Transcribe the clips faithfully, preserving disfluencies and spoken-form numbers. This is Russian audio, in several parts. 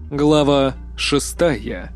Глава шестая.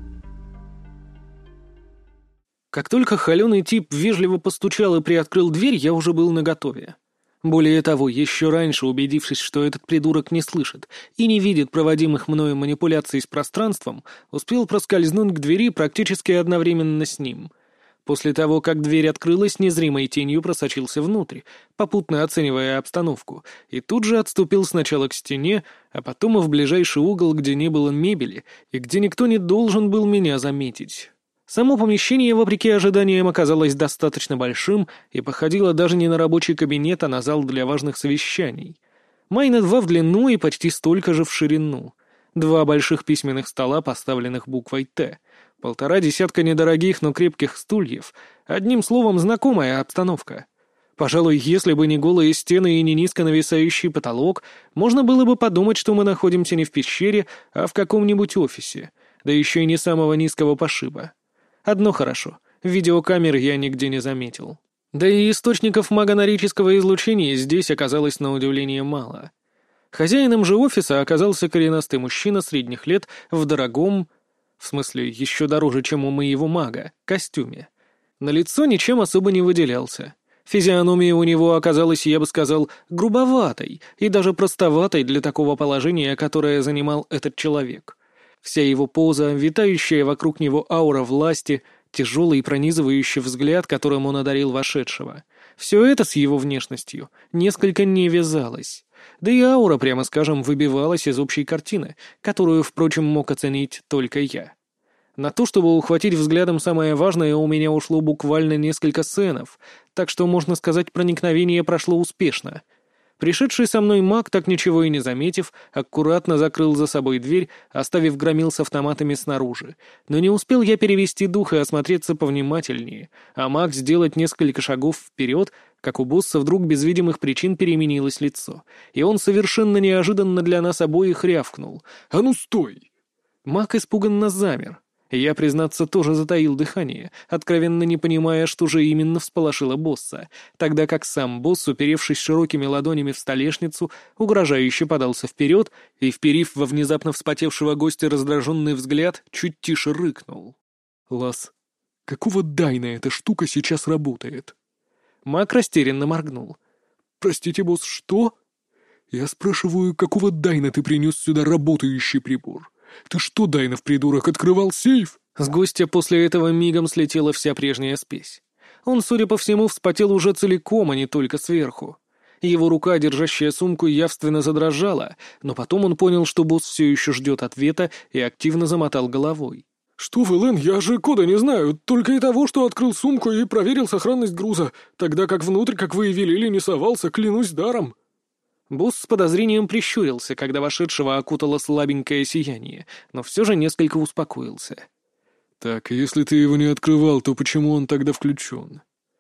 Как только холеный тип вежливо постучал и приоткрыл дверь, я уже был наготове. Более того, еще раньше, убедившись, что этот придурок не слышит и не видит проводимых мною манипуляций с пространством, успел проскользнуть к двери практически одновременно с ним. После того, как дверь открылась, незримой тенью просочился внутрь, попутно оценивая обстановку, и тут же отступил сначала к стене, а потом и в ближайший угол, где не было мебели и где никто не должен был меня заметить. Само помещение, вопреки ожиданиям, оказалось достаточно большим и походило даже не на рабочий кабинет, а на зал для важных совещаний. Майна два в длину и почти столько же в ширину. Два больших письменных стола, поставленных буквой «Т», полтора десятка недорогих, но крепких стульев, одним словом, знакомая обстановка. Пожалуй, если бы не голые стены и не низко нависающий потолок, можно было бы подумать, что мы находимся не в пещере, а в каком-нибудь офисе, да еще и не самого низкого пошиба. Одно хорошо — видеокамер я нигде не заметил. Да и источников магонорического излучения здесь оказалось на удивление мало. Хозяином же офиса оказался коренастый мужчина средних лет в дорогом, в смысле еще дороже, чем у моего мага, костюме. На лицо ничем особо не выделялся. Физиономия у него оказалась, я бы сказал, грубоватой и даже простоватой для такого положения, которое занимал этот человек. Вся его поза, витающая вокруг него аура власти, тяжелый и пронизывающий взгляд, которым он одарил вошедшего. Все это с его внешностью несколько не вязалось. Да и аура, прямо скажем, выбивалась из общей картины, которую, впрочем, мог оценить только я. На то, чтобы ухватить взглядом самое важное, у меня ушло буквально несколько сценов, так что, можно сказать, проникновение прошло успешно. Пришедший со мной маг, так ничего и не заметив, аккуратно закрыл за собой дверь, оставив громил с автоматами снаружи. Но не успел я перевести дух и осмотреться повнимательнее, а маг сделать несколько шагов вперед, как у босса вдруг без видимых причин переменилось лицо, и он совершенно неожиданно для нас обоих рявкнул: «А ну стой!» Маг испуганно замер. Я, признаться, тоже затаил дыхание, откровенно не понимая, что же именно всполошило босса, тогда как сам босс, уперевшись широкими ладонями в столешницу, угрожающе подался вперед и, вперив во внезапно вспотевшего гостя раздраженный взгляд, чуть тише рыкнул: «Лас, какого дайна эта штука сейчас работает?» Маг растерянно моргнул. «Простите, босс, что?» «Я спрашиваю, какого дайна ты принес сюда работающий прибор? Ты что, Дайнов придурок, открывал сейф?» С гостя после этого мигом слетела вся прежняя спесь. Он, судя по всему, вспотел уже целиком, а не только сверху. Его рука, держащая сумку, явственно задрожала, но потом он понял, что босс все еще ждет ответа, и активно замотал головой. «Что вы, Лэн, я же кода не знаю, только и того, что открыл сумку и проверил сохранность груза, тогда как внутрь, как вы и велели, не совался, клянусь даром». Босс с подозрением прищурился, когда вошедшего окутало слабенькое сияние, но все же несколько успокоился. «Так, если ты его не открывал, то почему он тогда включен?»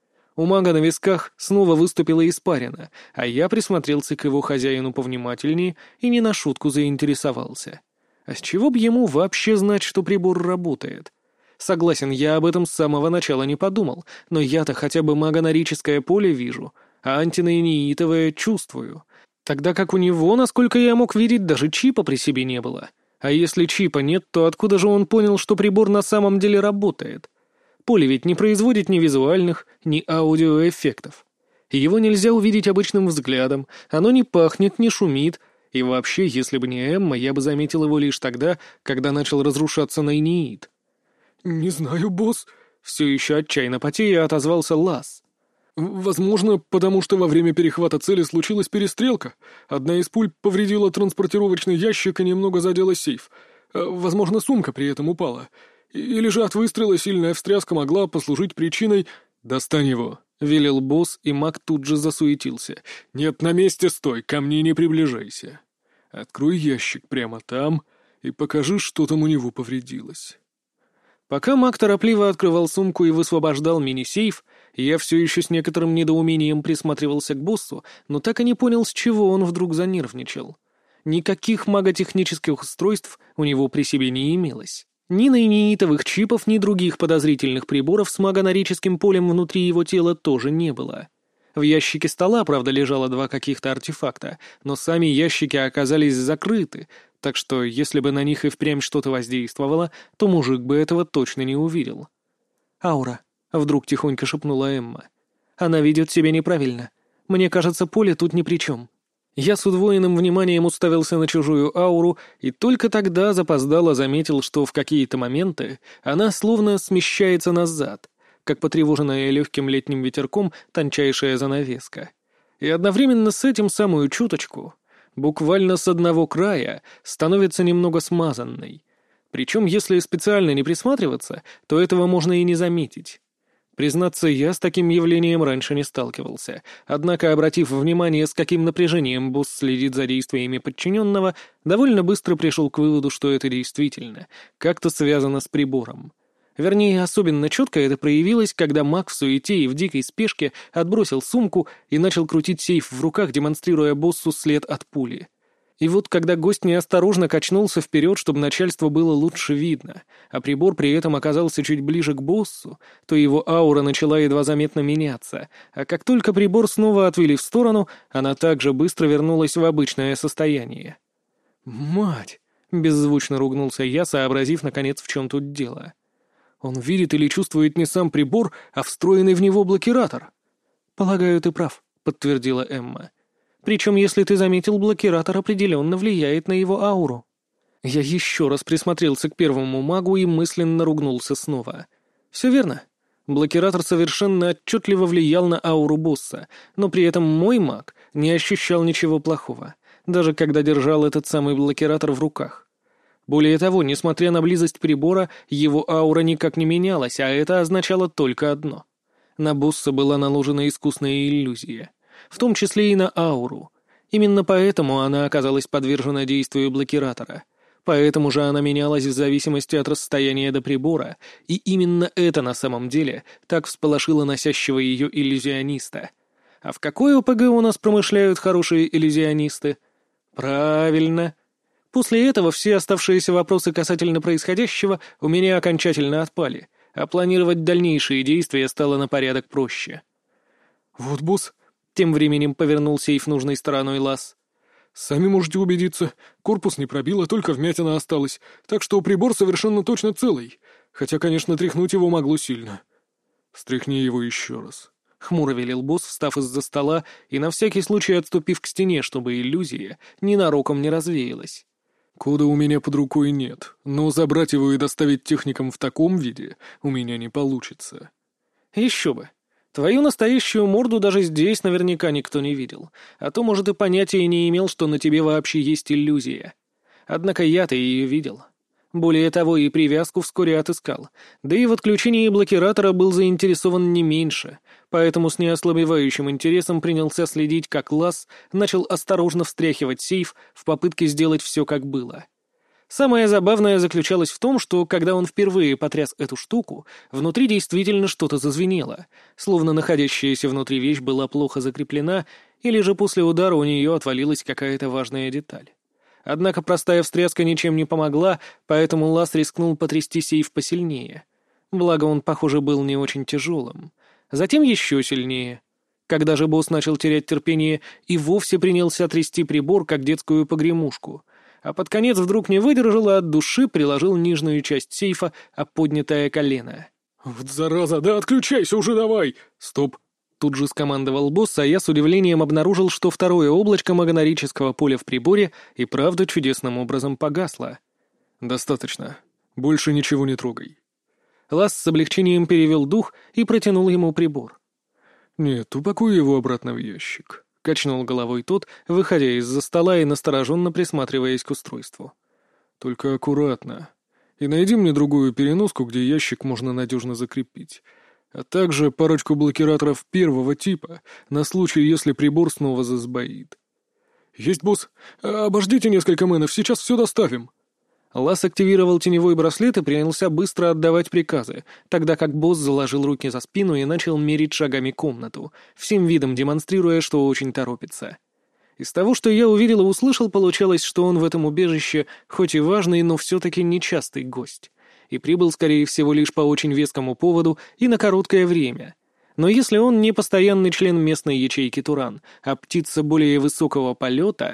У мага на висках снова выступила испарина, а я присмотрелся к его хозяину повнимательнее и не на шутку заинтересовался. А с чего б ему вообще знать, что прибор работает? Согласен, я об этом с самого начала не подумал, но я-то хотя бы магонорическое поле вижу, а антинейнеитовое чувствую. Тогда как у него, насколько я мог видеть, даже чипа при себе не было. А если чипа нет, то откуда же он понял, что прибор на самом деле работает? Поле ведь не производит ни визуальных, ни аудиоэффектов. Его нельзя увидеть обычным взглядом, оно не пахнет, не шумит, и вообще, если бы не Эмма, я бы заметил его лишь тогда, когда начал разрушаться нейнеит. «Не знаю, босс», — все еще отчаянно потея отозвался Лас. «Возможно, потому что во время перехвата цели случилась перестрелка. Одна из пуль повредила транспортировочный ящик и немного задела сейф. Возможно, сумка при этом упала. Или же от выстрела сильная встряска могла послужить причиной...» «Достань его», — велел босс, и маг тут же засуетился. «Нет, на месте стой, ко мне не приближайся. Открой ящик прямо там и покажи, что там у него повредилось». Пока маг торопливо открывал сумку и высвобождал мини-сейф, я все еще с некоторым недоумением присматривался к боссу, но так и не понял, с чего он вдруг занервничал. Никаких маготехнических устройств у него при себе не имелось. Ни нейнеитовых чипов, ни других подозрительных приборов с магонорическим полем внутри его тела тоже не было. В ящике стола, правда, лежало два каких-то артефакта, но сами ящики оказались закрыты, Так что, если бы на них и впрямь что-то воздействовало, то мужик бы этого точно не увидел. «Аура», — вдруг тихонько шепнула Эмма. «Она ведет себя неправильно. Мне кажется, поле тут ни при чем». Я с удвоенным вниманием уставился на чужую ауру и только тогда запоздало заметил, что в какие-то моменты она словно смещается назад, как потревоженная легким летним ветерком тончайшая занавеска. И одновременно с этим самую чуточку, буквально с одного края, становится немного смазанной. Причем, если специально не присматриваться, то этого можно и не заметить. Признаться, я с таким явлением раньше не сталкивался, однако, обратив внимание, с каким напряжением босс следит за действиями подчиненного, довольно быстро пришел к выводу, что это действительно как-то связано с прибором. Вернее, особенно четко это проявилось, когда маг в суете и в дикой спешке отбросил сумку и начал крутить сейф в руках, демонстрируя боссу след от пули. И вот когда гость неосторожно качнулся вперед, чтобы начальство было лучше видно, а прибор при этом оказался чуть ближе к боссу, то его аура начала едва заметно меняться, а как только прибор снова отвели в сторону, она также быстро вернулась в обычное состояние. «Мать!» — беззвучно ругнулся я, сообразив, наконец, в чем тут дело. «Он видит или чувствует не сам прибор, а встроенный в него блокиратор». «Полагаю, ты прав», — подтвердила Эмма. Причем, если ты заметил, блокиратор определенно влияет на его ауру. Я еще раз присмотрелся к первому магу и мысленно ругнулся снова. Все верно. Блокиратор совершенно отчетливо влиял на ауру босса, но при этом мой маг не ощущал ничего плохого, даже когда держал этот самый блокиратор в руках. Более того, несмотря на близость прибора, его аура никак не менялась, а это означало только одно. На босса была наложена искусная иллюзия. В том числе и на ауру. Именно поэтому она оказалась подвержена действию блокиратора. Поэтому же она менялась в зависимости от расстояния до прибора, и именно это на самом деле так всполошило носящего ее иллюзиониста. А в какой ОПГ у нас промышляют хорошие иллюзионисты? Правильно. После этого все оставшиеся вопросы касательно происходящего у меня окончательно отпали, а планировать дальнейшие действия стало на порядок проще. «Вот, босс», — тем временем повернул сейф нужной стороной Лас. «Сами можете убедиться, корпус не пробило, только вмятина осталась, так что прибор совершенно точно целый, хотя, конечно, тряхнуть его могло сильно». «Стряхни его еще раз», — хмуро велел босс, встав из-за стола и на всякий случай отступив к стене, чтобы иллюзия ненароком не развеялась. «Кода у меня под рукой нет, но забрать его и доставить техникам в таком виде у меня не получится». «Еще бы. Твою настоящую морду даже здесь наверняка никто не видел, а то, может, и понятия не имел, что на тебе вообще есть иллюзия. Однако я-то ее видел. Более того, и привязку вскоре отыскал, да и в отключении блокиратора был заинтересован не меньше, поэтому с неослабевающим интересом принялся следить, как Лас начал осторожно встряхивать сейф в попытке сделать все как было. Самое забавное заключалось в том, что, когда он впервые потряс эту штуку, внутри действительно что-то зазвенело, словно находящаяся внутри вещь была плохо закреплена, или же после удара у нее отвалилась какая-то важная деталь. Однако простая встряска ничем не помогла, поэтому Лас рискнул потрясти сейф посильнее. Благо он, похоже, был не очень тяжелым. Затем еще сильнее. Когда же босс начал терять терпение и вовсе принялся трясти прибор, как детскую погремушку, а под конец вдруг не выдержал и от души приложил нижнюю часть сейфа, об поднятое колено. «Вот зараза, да отключайся уже давай!» «Стоп!» Тут же скомандовал босс, а я с удивлением обнаружил, что второе облачко магнорического поля в приборе и правда чудесным образом погасло. «Достаточно. Больше ничего не трогай». Лас с облегчением перевел дух и протянул ему прибор. «Нет, упакуй его обратно в ящик», — качнул головой тот, выходя из-за стола и настороженно присматриваясь к устройству. «Только аккуратно. И найди мне другую переноску, где ящик можно надежно закрепить. А также парочку блокираторов первого типа, на случай, если прибор снова засбоит». «Есть, босс. Обождите несколько мэнов, сейчас все доставим». Лас активировал теневой браслет и принялся быстро отдавать приказы, тогда как босс заложил руки за спину и начал мерить шагами комнату, всем видом демонстрируя, что очень торопится. Из того, что я увидел и услышал, получалось, что он в этом убежище хоть и важный, но все-таки нечастый гость, и прибыл, скорее всего, лишь по очень вескому поводу и на короткое время. Но если он не постоянный член местной ячейки Туран, а птица более высокого полета,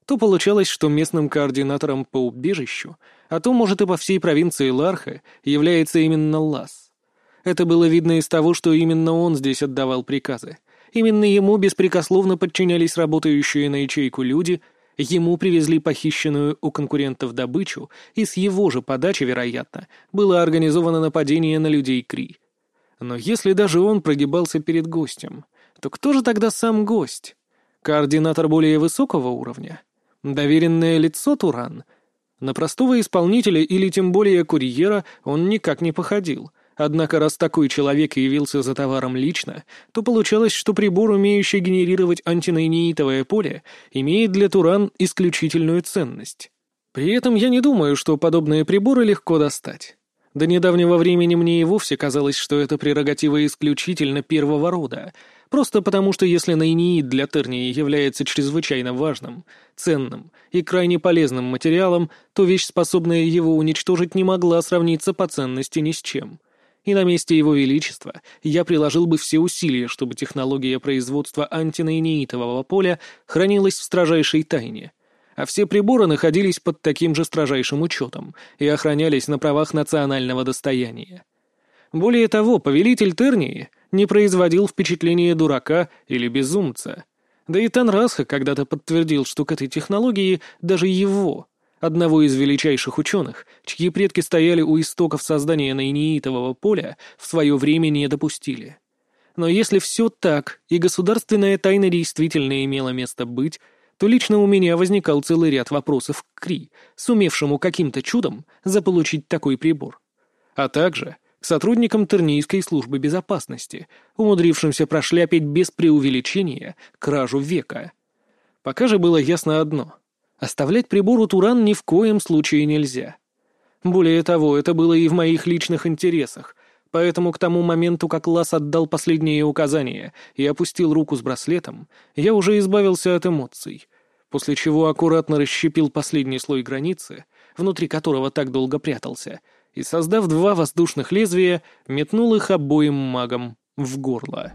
то получалось, что местным координатором по убежищу, а то, может, и по всей провинции Ларха, является именно Лас. Это было видно из того, что именно он здесь отдавал приказы. Именно ему беспрекословно подчинялись работающие на ячейку люди, ему привезли похищенную у конкурентов добычу, и с его же подачи, вероятно, было организовано нападение на людей Кри. Но если даже он прогибался перед гостем, то кто же тогда сам гость? Координатор более высокого уровня? Доверенное лицо Туран? На простого исполнителя или тем более курьера он никак не походил. Однако раз такой человек явился за товаром лично, то получалось, что прибор, умеющий генерировать антинейнеитовое поле, имеет для Туран исключительную ценность. При этом я не думаю, что подобные приборы легко достать. До недавнего времени мне и вовсе казалось, что это прерогатива исключительно первого рода, просто потому что если нейнеит для Тернии является чрезвычайно важным, ценным и крайне полезным материалом, то вещь, способная его уничтожить, не могла сравниться по ценности ни с чем. И на месте его величества я приложил бы все усилия, чтобы технология производства антинейнеитового поля хранилась в строжайшей тайне, а все приборы находились под таким же строжайшим учетом и охранялись на правах национального достояния. Более того, повелитель Тернии не производил впечатления дурака или безумца. Да и Танрасха когда-то подтвердил, что к этой технологии даже его, одного из величайших ученых, чьи предки стояли у истоков создания нейнеитового поля, в свое время не допустили. Но если все так, и государственная тайна действительно имела место быть, то лично у меня возникал целый ряд вопросов к Кри, сумевшему каким-то чудом заполучить такой прибор. А также к сотрудникам Тернийской службы безопасности, умудрившимся прошляпить без преувеличения кражу века. Пока же было ясно одно — оставлять прибор у Туран ни в коем случае нельзя. Более того, это было и в моих личных интересах, поэтому к тому моменту, как Лас отдал последние указания и опустил руку с браслетом, я уже избавился от эмоций, после чего аккуратно расщепил последний слой границы, внутри которого так долго прятался, и, создав два воздушных лезвия, метнул их обоим магам в горло.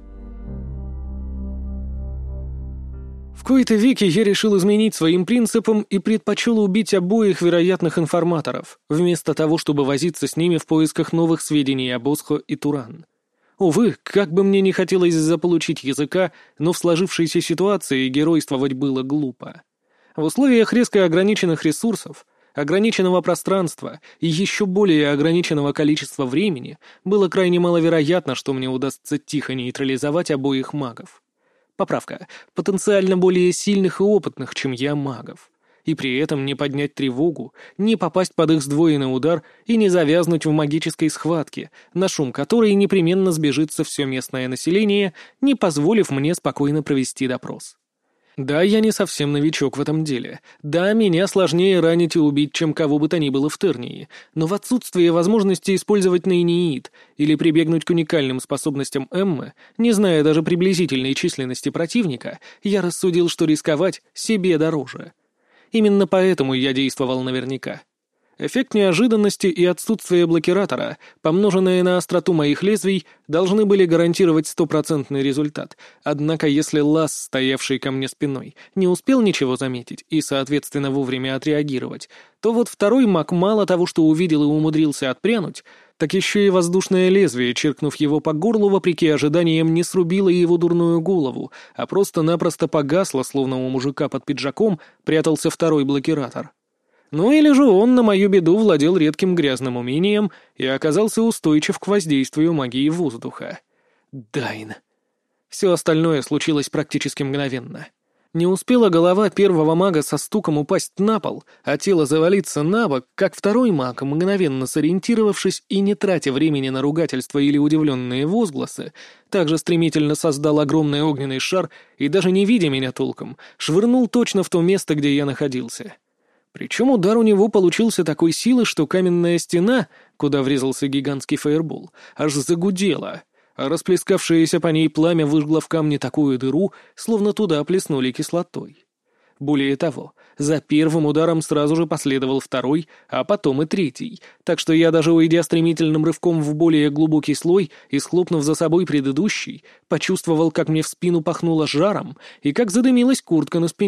В кои-то веки я решил изменить своим принципам и предпочел убить обоих вероятных информаторов, вместо того, чтобы возиться с ними в поисках новых сведений об Осхо и Туран. Увы, как бы мне ни хотелось заполучить языка, но в сложившейся ситуации геройствовать было глупо. В условиях резко ограниченных ресурсов, ограниченного пространства и еще более ограниченного количества времени было крайне маловероятно, что мне удастся тихо нейтрализовать обоих магов. Поправка. Потенциально более сильных и опытных, чем я, магов. И при этом не поднять тревогу, не попасть под их сдвоенный удар и не завязнуть в магической схватке, на шум которой непременно сбежится все местное население, не позволив мне спокойно провести допрос. Да, я не совсем новичок в этом деле. Да, меня сложнее ранить и убить, чем кого бы то ни было в Тернии, но в отсутствие возможности использовать нейнеит или прибегнуть к уникальным способностям Эммы, не зная даже приблизительной численности противника, я рассудил, что рисковать себе дороже. Именно поэтому я действовал наверняка. Эффект неожиданности и отсутствие блокиратора, помноженные на остроту моих лезвий, должны были гарантировать стопроцентный результат. Однако если Лас, стоявший ко мне спиной, не успел ничего заметить и, соответственно, вовремя отреагировать, то вот второй маг мало того, что увидел и умудрился отпрянуть, так еще и воздушное лезвие, чиркнув его по горлу, вопреки ожиданиям, не срубило его дурную голову, а просто-напросто погасло, словно у мужика под пиджаком прятался второй блокиратор. Ну или же он, на мою беду, владел редким грязным умением и оказался устойчив к воздействию магии воздуха. Дайн. Все остальное случилось практически мгновенно. Не успела голова первого мага со стуком упасть на пол, а тело завалиться на бок, как второй маг, мгновенно сориентировавшись и не тратя времени на ругательства или удивленные возгласы, также стремительно создал огромный огненный шар и, даже не видя меня толком, швырнул точно в то место, где я находился. Причем удар у него получился такой силы, что каменная стена, куда врезался гигантский фаербол, аж загудела, а расплескавшееся по ней пламя выжгло в камне такую дыру, словно туда плеснули кислотой. Более того, за первым ударом сразу же последовал второй, а потом и третий, так что я, даже уйдя стремительным рывком в более глубокий слой и схлопнув за собой предыдущий, почувствовал, как мне в спину пахнуло жаром и как задымилась куртка на спине,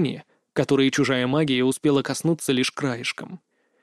которые чужая магия успела коснуться лишь краешком.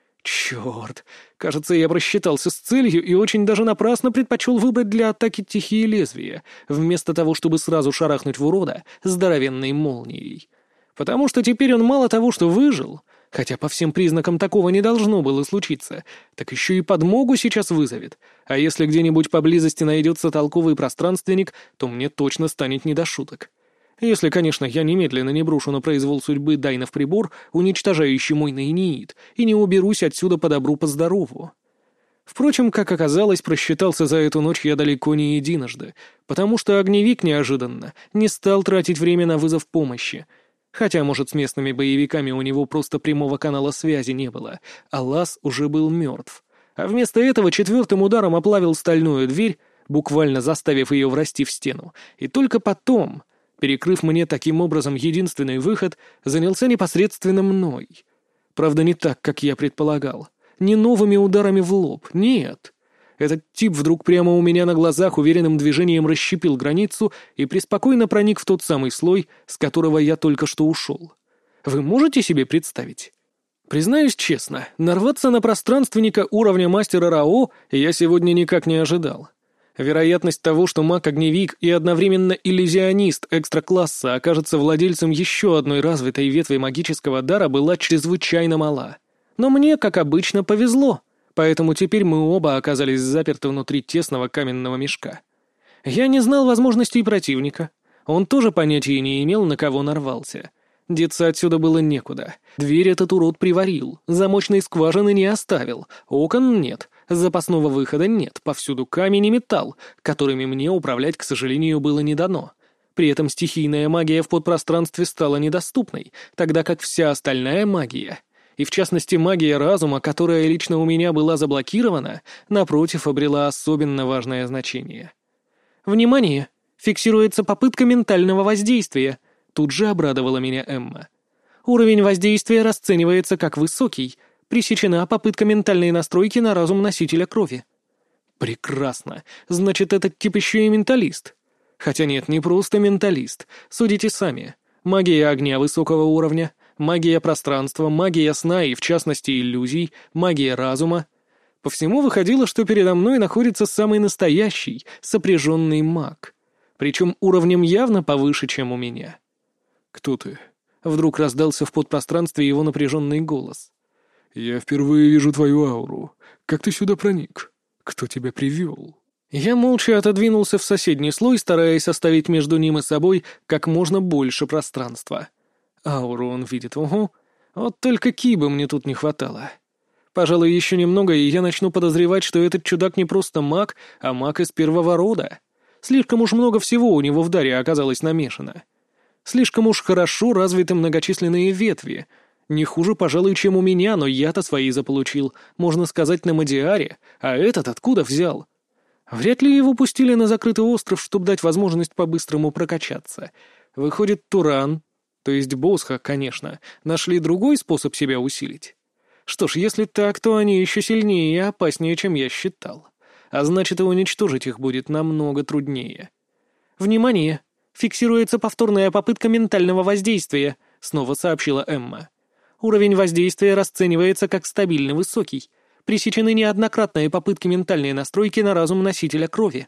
Черт, кажется, я просчитался с целью и очень даже напрасно предпочел выбрать для атаки тихие лезвия, вместо того, чтобы сразу шарахнуть в урода здоровенной молнией. Потому что теперь он мало того, что выжил, хотя по всем признакам такого не должно было случиться, так еще и подмогу сейчас вызовет, а если где-нибудь поблизости найдется толковый пространственник, то мне точно станет не до шуток. Если, конечно, я немедленно не брошу на произвол судьбы Дайнов прибор, уничтожающий мой наиниит, и не уберусь отсюда по добру, по здорову. Впрочем, как оказалось, просчитался за эту ночь я далеко не единожды, потому что огневик неожиданно не стал тратить время на вызов помощи. Хотя, может, с местными боевиками у него просто прямого канала связи не было, а лаз уже был мертв. А вместо этого четвертым ударом оплавил стальную дверь, буквально заставив ее врасти в стену, и только потом, перекрыв мне таким образом единственный выход, занялся непосредственно мной. Правда, не так, как я предполагал. Не новыми ударами в лоб, нет. Этот тип вдруг прямо у меня на глазах уверенным движением расщепил границу и преспокойно проник в тот самый слой, с которого я только что ушел. Вы можете себе представить? Признаюсь честно, нарваться на пространственника уровня мастера Рао я сегодня никак не ожидал. Вероятность того, что маг-огневик и одновременно иллюзионист экстра-класса окажется владельцем еще одной развитой ветви магического дара, была чрезвычайно мала. Но мне, как обычно, повезло, поэтому теперь мы оба оказались заперты внутри тесного каменного мешка. Я не знал возможностей противника. Он тоже понятия не имел, на кого нарвался. Деться отсюда было некуда. Дверь этот урод приварил, замочной скважины не оставил, окон нет. Запасного выхода нет, повсюду камень и металл, которыми мне управлять, к сожалению, было не дано. При этом стихийная магия в подпространстве стала недоступной, тогда как вся остальная магия, и в частности магия разума, которая лично у меня была заблокирована, напротив, обрела особенно важное значение. «Внимание! Фиксируется попытка ментального воздействия», тут же обрадовала меня Эмма. «Уровень воздействия расценивается как высокий. Пресечена попытка ментальной настройки на разум носителя крови». «Прекрасно. Значит, этот тип еще и менталист». Хотя нет, не просто менталист. Судите сами. Магия огня высокого уровня, магия пространства, магия сна и, в частности, иллюзий, магия разума. По всему выходило, что передо мной находится самый настоящий, сопряженный маг. Причем уровнем явно повыше, чем у меня. «Кто ты?» — вдруг раздался в подпространстве его напряженный голос. «Я впервые вижу твою ауру. Как ты сюда проник? Кто тебя привел?» Я молча отодвинулся в соседний слой, стараясь оставить между ним и собой как можно больше пространства. Ауру он видит, угу. Вот только кибы мне тут не хватало. Пожалуй, еще немного, и я начну подозревать, что этот чудак не просто маг, а маг из первого рода. Слишком уж много всего у него в даре оказалось намешано. Слишком уж хорошо развиты многочисленные ветви. Не хуже, пожалуй, чем у меня, но я-то свои заполучил, можно сказать, на Мадиаре, а этот откуда взял? Вряд ли его пустили на закрытый остров, чтобы дать возможность по-быстрому прокачаться. Выходит, Туран, то есть Босха, конечно, нашли другой способ себя усилить. Что ж, если так, то они еще сильнее и опаснее, чем я считал. А значит, и уничтожить их будет намного труднее. «Внимание! Фиксируется повторная попытка ментального воздействия», — снова сообщила Эмма. «Уровень воздействия расценивается как стабильно высокий. Пресечены неоднократные попытки ментальной настройки на разум носителя крови».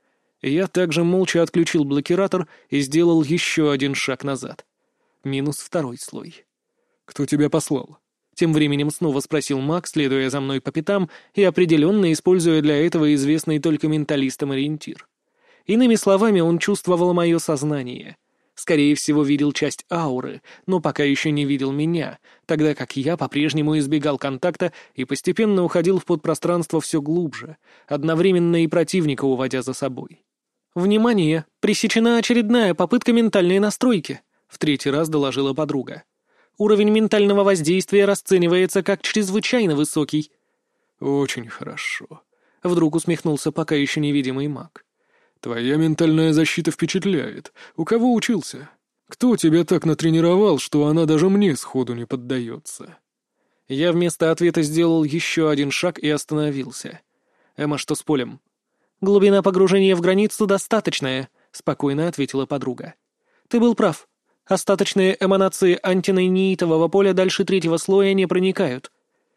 Я также молча отключил блокиратор и сделал еще один шаг назад. Минус второй слой. «Кто тебя послал?» Тем временем снова спросил маг, следуя за мной по пятам и определенно используя для этого известный только менталистам ориентир. Иными словами, он чувствовал мое сознание. Скорее всего, видел часть ауры, но пока еще не видел меня, тогда как я по-прежнему избегал контакта и постепенно уходил в подпространство все глубже, одновременно и противника уводя за собой. «Внимание! Пресечена очередная попытка ментальной настройки», — в третий раз доложила подруга. «Уровень ментального воздействия расценивается как чрезвычайно высокий». «Очень хорошо», — вдруг усмехнулся пока еще невидимый маг. «Твоя ментальная защита впечатляет. У кого учился? Кто тебя так натренировал, что она даже мне сходу не поддается?» Я вместо ответа сделал еще один шаг и остановился. «Эмма, что с полем?» «Глубина погружения в границу достаточная», — спокойно ответила подруга. «Ты был прав. Остаточные эманации антинейнитового поля дальше третьего слоя не проникают».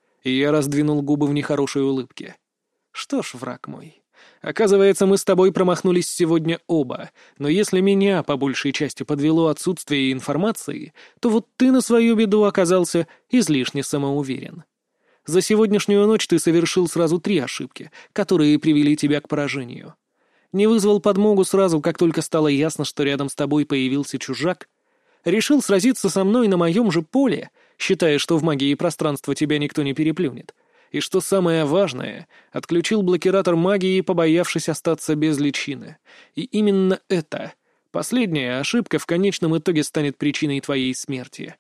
Я раздвинул губы в нехорошей улыбке. «Что ж, враг мой, оказывается, мы с тобой промахнулись сегодня оба, но если меня по большей части подвело отсутствие информации, то вот ты на свою беду оказался излишне самоуверен. За сегодняшнюю ночь ты совершил сразу три ошибки, которые привели тебя к поражению. Не вызвал подмогу сразу, как только стало ясно, что рядом с тобой появился чужак. Решил сразиться со мной на моем же поле, считая, что в магии пространства тебя никто не переплюнет. И что самое важное, отключил блокиратор магии, побоявшись остаться без личины. И именно это, последняя ошибка, в конечном итоге станет причиной твоей смерти.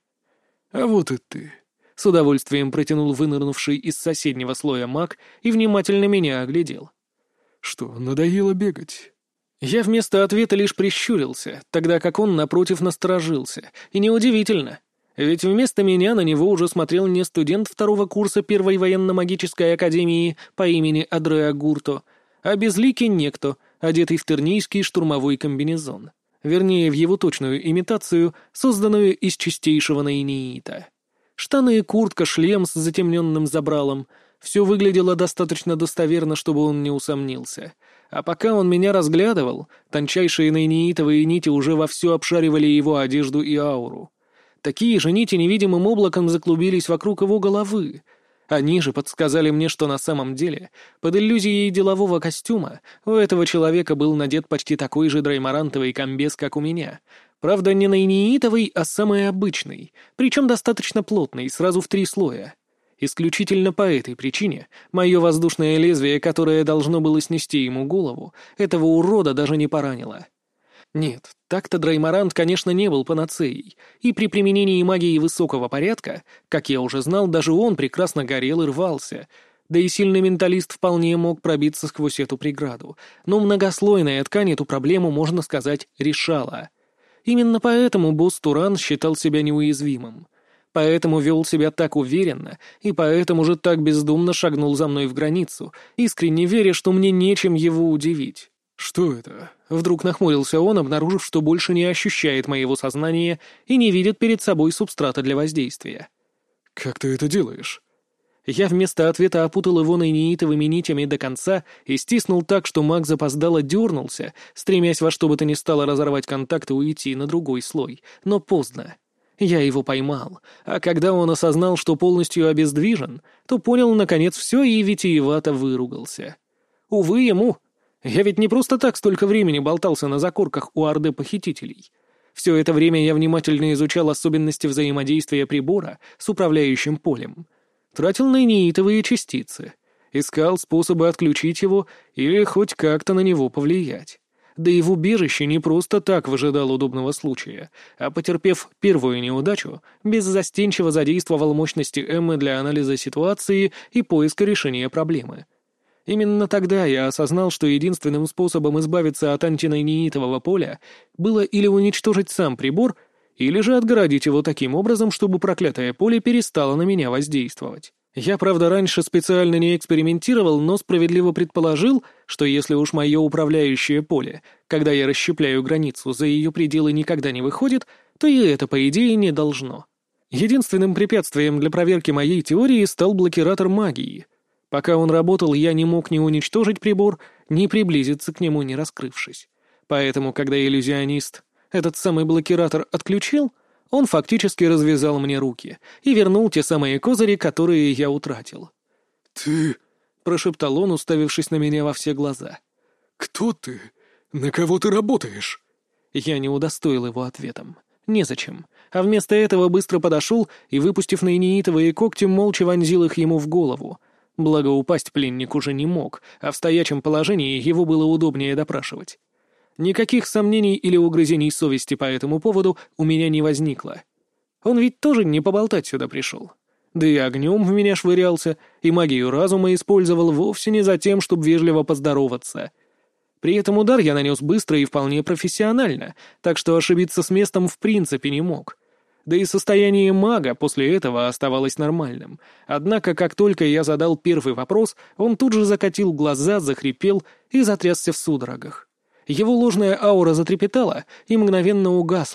А вот и ты. С удовольствием протянул вынырнувший из соседнего слоя маг и внимательно меня оглядел. Что, надоело бегать? Я вместо ответа лишь прищурился, тогда как он, напротив, насторожился. И неудивительно. Ведь вместо меня на него уже смотрел не студент второго курса Первой военно-магической академии по имени Адреа Гурто, а безликий некто, одетый в тернийский штурмовой комбинезон. Вернее, в его точную имитацию, созданную из чистейшего нейниита. Штаны, куртка, шлем с затемненным забралом — все выглядело достаточно достоверно, чтобы он не усомнился. А пока он меня разглядывал, тончайшие нейниитовые нити уже вовсю обшаривали его одежду и ауру. Такие же нити невидимым облаком заклубились вокруг его головы. Они же подсказали мне, что на самом деле, под иллюзией делового костюма, у этого человека был надет почти такой же драймарантовый комбез, как у меня. Правда, не нейниитовый, а самый обычный, причем достаточно плотный, сразу в три слоя. Исключительно по этой причине мое воздушное лезвие, которое должно было снести ему голову, этого урода даже не поранило. Нет, так-то драймарант, конечно, не был панацеей, и при применении магии высокого порядка, как я уже знал, даже он прекрасно горел и рвался, да и сильный менталист вполне мог пробиться сквозь эту преграду, но многослойная ткань эту проблему, можно сказать, решала. Именно поэтому босс Туран считал себя неуязвимым. Поэтому вел себя так уверенно, и поэтому же так бездумно шагнул за мной в границу, искренне веря, что мне нечем его удивить. «Что это?» Вдруг нахмурился он, обнаружив, что больше не ощущает моего сознания и не видит перед собой субстрата для воздействия. «Как ты это делаешь?» Я вместо ответа опутал его нейниитовыми нитями до конца и стиснул так, что маг запоздало дернулся, стремясь во что бы то ни стало разорвать контакт и уйти на другой слой, но поздно. Я его поймал, а когда он осознал, что полностью обездвижен, то понял, наконец, все и витиевато выругался. Увы ему. Я ведь не просто так столько времени болтался на закорках у орды похитителей. Все это время я внимательно изучал особенности взаимодействия прибора с управляющим полем. Тратил нейниитовые частицы. Искал способы отключить его или хоть как-то на него повлиять. Да и в убежище не просто так выжидал удобного случая, а, потерпев первую неудачу, беззастенчиво задействовал мощности Эммы для анализа ситуации и поиска решения проблемы. Именно тогда я осознал, что единственным способом избавиться от антинейниитового поля было или уничтожить сам прибор, или же отгородить его таким образом, чтобы проклятое поле перестало на меня воздействовать. Я, правда, раньше специально не экспериментировал, но справедливо предположил, что если уж мое управляющее поле, когда я расщепляю границу, за ее пределы никогда не выходит, то и это, по идее, не должно. Единственным препятствием для проверки моей теории стал блокиратор магии. Пока он работал, я не мог ни уничтожить прибор, ни приблизиться к нему, не раскрывшись. Поэтому, когда иллюзионист этот самый блокиратор отключил, он фактически развязал мне руки и вернул те самые козыри, которые я утратил. «Ты...» — прошептал он, уставившись на меня во все глаза. «Кто ты? На кого ты работаешь?» Я не удостоил его ответом. Незачем. А вместо этого быстро подошел и, выпустив нейниитовые когти, молча вонзил их ему в голову. Благо, упасть пленник уже не мог, а в стоячем положении его было удобнее допрашивать. Никаких сомнений или угрызений совести по этому поводу у меня не возникло. Он ведь тоже не поболтать сюда пришел. Да и огнем в меня швырялся, и магию разума использовал вовсе не за тем, чтобы вежливо поздороваться. При этом удар я нанес быстро и вполне профессионально, так что ошибиться с местом в принципе не мог. Да и состояние мага после этого оставалось нормальным. Однако, как только я задал первый вопрос, он тут же закатил глаза, захрипел и затрясся в судорогах. Его ложная аура затрепетала и мгновенно угасла,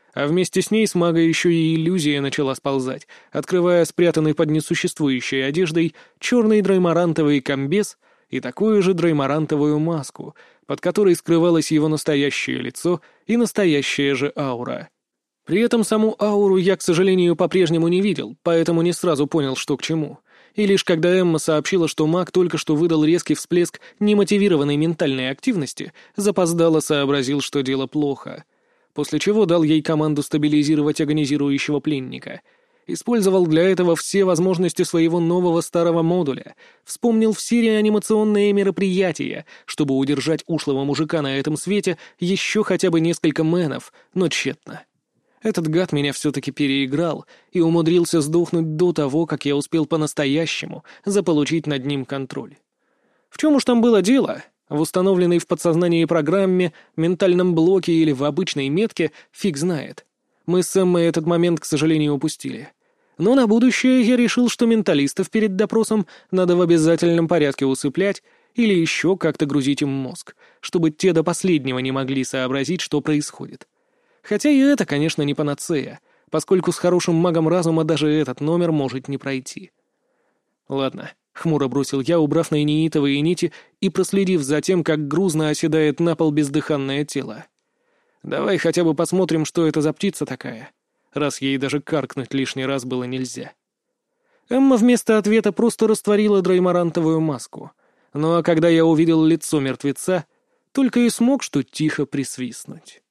А вместе с ней с мага еще и иллюзия начала сползать, открывая спрятанный под несуществующей одеждой черный дреймарантовый комбез и такую же дреймарантовую маску, под которой скрывалось его настоящее лицо и настоящая же аура. При этом саму ауру я, к сожалению, по-прежнему не видел, поэтому не сразу понял, что к чему. И лишь когда Эмма сообщила, что маг только что выдал резкий всплеск немотивированной ментальной активности, запоздало сообразил, что дело плохо. После чего дал ей команду стабилизировать агонизирующего пленника. Использовал для этого все возможности своего нового старого модуля, вспомнил все реанимационные мероприятия, чтобы удержать ушлого мужика на этом свете еще хотя бы несколько мэнов, но тщетно. Этот гад меня все-таки переиграл и умудрился сдохнуть до того, как я успел по-настоящему заполучить над ним контроль. В чем уж там было дело? В установленной в подсознании программе, ментальном блоке или в обычной метке, фиг знает. Мы с Эммой этот момент, к сожалению, упустили. Но на будущее я решил, что менталистов перед допросом надо в обязательном порядке усыплять или еще как-то грузить им мозг, чтобы те до последнего не могли сообразить, что происходит. Хотя и это, конечно, не панацея, поскольку с хорошим магом разума даже этот номер может не пройти. Ладно, хмуро бросил я, убрав нейнитовые нити и проследив за тем, как грузно оседает на пол бездыханное тело. Давай хотя бы посмотрим, что это за птица такая, раз ей даже каркнуть лишний раз было нельзя. Эмма вместо ответа просто растворила дреймарантовую маску. Ну а когда я увидел лицо мертвеца, только и смог что тихо присвистнуть.